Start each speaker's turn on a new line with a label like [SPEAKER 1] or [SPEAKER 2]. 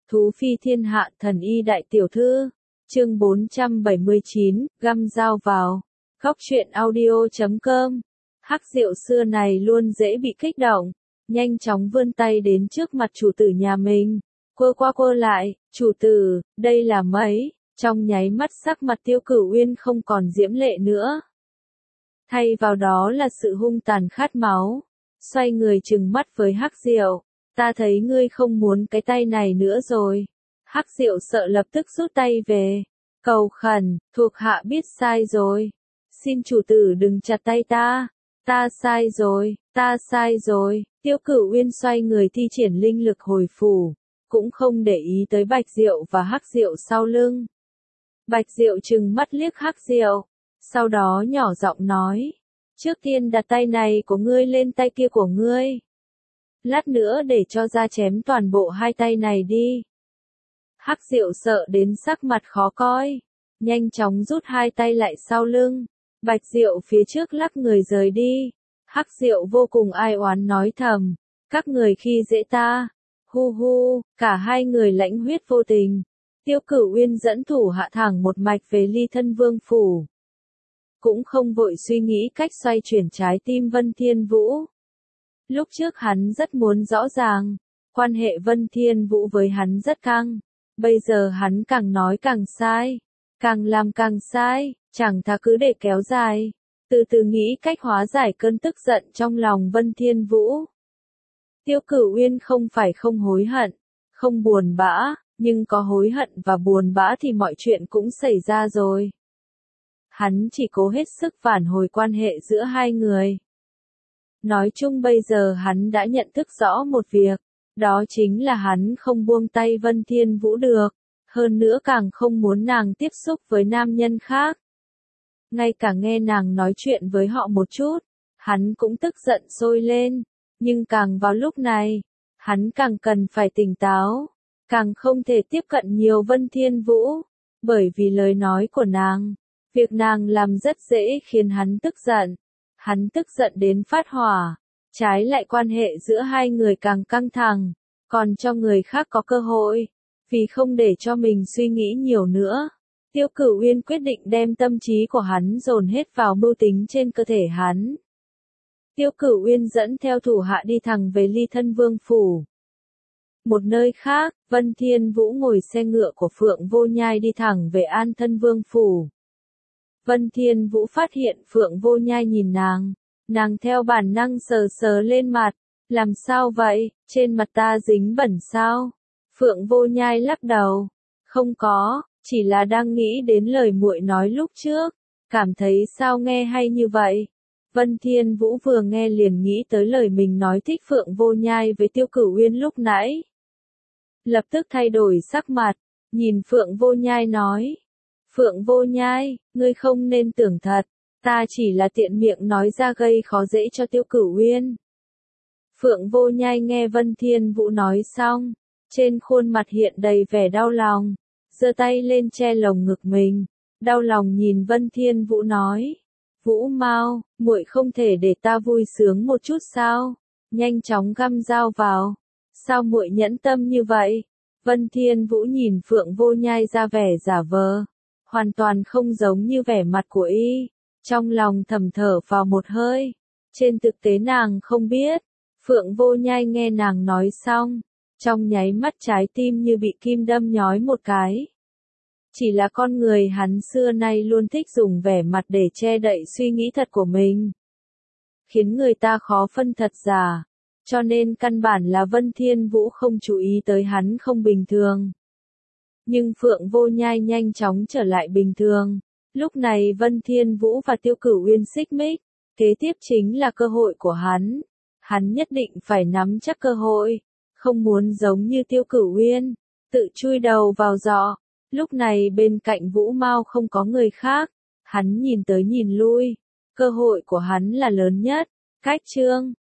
[SPEAKER 1] Thú phi thiên hạ thần y đại tiểu thư. Chương 479, găm dao vào. Góc truyện audio.com. Hắc Diệu xưa này luôn dễ bị kích động, nhanh chóng vươn tay đến trước mặt chủ tử nhà mình, quơ qua quơ lại, "Chủ tử, đây là mấy?" Trong nháy mắt sắc mặt Tiêu Cửu Uyên không còn diễm lệ nữa, thay vào đó là sự hung tàn khát máu. Xoay người trừng mắt với Hắc Diệu, "Ta thấy ngươi không muốn cái tay này nữa rồi." Hắc Diệu sợ lập tức rút tay về, cầu khẩn, "Thuộc hạ biết sai rồi. Xin chủ tử đừng chặt tay ta. Ta sai rồi, ta sai rồi." Tiêu Cửu Uyên xoay người thi triển linh lực hồi phủ, cũng không để ý tới Bạch Diệu và Hắc Diệu sau lưng. Bạch Diệu trừng mắt liếc Hắc Diệu, sau đó nhỏ giọng nói, "Trước tiên đặt tay này của ngươi lên tay kia của ngươi. Lát nữa để cho ra chém toàn bộ hai tay này đi." Hắc Diệu sợ đến sắc mặt khó coi, nhanh chóng rút hai tay lại sau lưng. Bạch Diệu phía trước lắc người rời đi. Hắc Diệu vô cùng ai oán nói thầm, "Các người khi dễ ta." Hu hu, cả hai người lãnh huyết vô tình. Tiêu Cửu Uyên dẫn thủ hạ thẳng một mạch về Ly Thân Vương phủ, cũng không vội suy nghĩ cách xoay chuyển trái tim Vân Thiên Vũ. Lúc trước hắn rất muốn rõ ràng, quan hệ Vân Thiên Vũ với hắn rất căng, bây giờ hắn càng nói càng sai, càng làm càng sai, chẳng thà cứ để kéo dài, từ từ nghĩ cách hóa giải cơn tức giận trong lòng Vân Thiên Vũ. Tiêu Cửu Uyên không phải không hối hận, không buồn bã, nhưng có hối hận và buồn bã thì mọi chuyện cũng xảy ra rồi. Hắn chỉ cố hết sức phản hồi quan hệ giữa hai người. Nói chung bây giờ hắn đã nhận thức rõ một việc, đó chính là hắn không buông tay Vân Thiên Vũ được, hơn nữa càng không muốn nàng tiếp xúc với nam nhân khác. Ngay cả nghe nàng nói chuyện với họ một chút, hắn cũng tức giận sôi lên, nhưng càng vào lúc này, hắn càng cần phải tỉnh táo, càng không thể tiếp cận nhiều Vân Thiên Vũ, bởi vì lời nói của nàng, việc nàng làm rất dễ khiến hắn tức giận. Hắn tức giận đến phát hỏa, trái lại quan hệ giữa hai người càng căng thẳng, còn cho người khác có cơ hội, vì không để cho mình suy nghĩ nhiều nữa. Tiêu Cửu Uyên quyết định đem tâm trí của hắn dồn hết vào mưu tính trên cơ thể hắn. Tiêu Cửu Uyên dẫn theo thủ hạ đi thẳng về Ly Thân Vương phủ. Một nơi khác, Vân Thiên Vũ ngồi xe ngựa của Phượng Vô Nhai đi thẳng về An Thân Vương phủ. Vân Thiên Vũ phát hiện Phượng Vô Nhai nhìn nàng theo bản năng sờ sờ lên mặt, "Làm sao vậy, trên mặt ta dính bẩn sao?" Phượng Vô Nhai lắc đầu, "Không có, chỉ là đang nghĩ đến lời muội nói lúc trước, cảm thấy sao nghe hay như vậy." Vân Thiên Vũ vừa nghe liền nghĩ tới lời mình nói thích Phượng Vô Nhai với Tiêu Cửu Uyên lúc nãy. Lập tức thay đổi sắc mặt, nhìn Phượng Vô Nhai nói, "Phượng Vô Nhai, ngươi không nên tưởng thật, ta chỉ là tiện miệng nói ra gây khó dễ cho Tiêu Cửu Uyên." Phượng Vô Nhai nghe Vân Thiên Vũ nói xong, trên khuôn mặt hiện đầy vẻ đau lòng, giơ tay lên che lồng ngực mình, đau lòng nhìn Vân Thiên Vũ nói, "Vũ Mao, muội không thể để ta vui sướng một chút sao? Nhanh chóng găm dao vào. Sao muội nhẫn tâm như vậy?" Vân Thiên Vũ nhìn Phượng Vô Nhai ra vẻ giả vờ, hoàn toàn không giống như vẻ mặt của y, trong lòng thầm thở vào một hơi. Trên thực tế nàng không biết, Phượng Vô Nhai nghe nàng nói xong, trong nháy mắt trái tim như bị kim đâm nhói một cái. Chỉ là con người hắn xưa nay luôn thích dùng vẻ mặt để che đậy suy nghĩ thật của mình, khiến người ta khó phân thật giả, cho nên căn bản là Vân Thiên Vũ không chú ý tới hắn không bình thường. Nhưng Phượng Vô Nhai nhanh chóng trở lại bình thường. Lúc này Vân Thiên Vũ và Tiêu Cửu Uyên xích mích, kế tiếp chính là cơ hội của hắn. Hắn nhất định phải nắm chắc cơ hội, không muốn giống như Tiêu Cửu Uyên, tự chui đầu vào giỏ. Lúc này bên cạnh Vũ Mao không có người khác, hắn nhìn tới nhìn lui, cơ hội của hắn là lớn nhất. Cách chương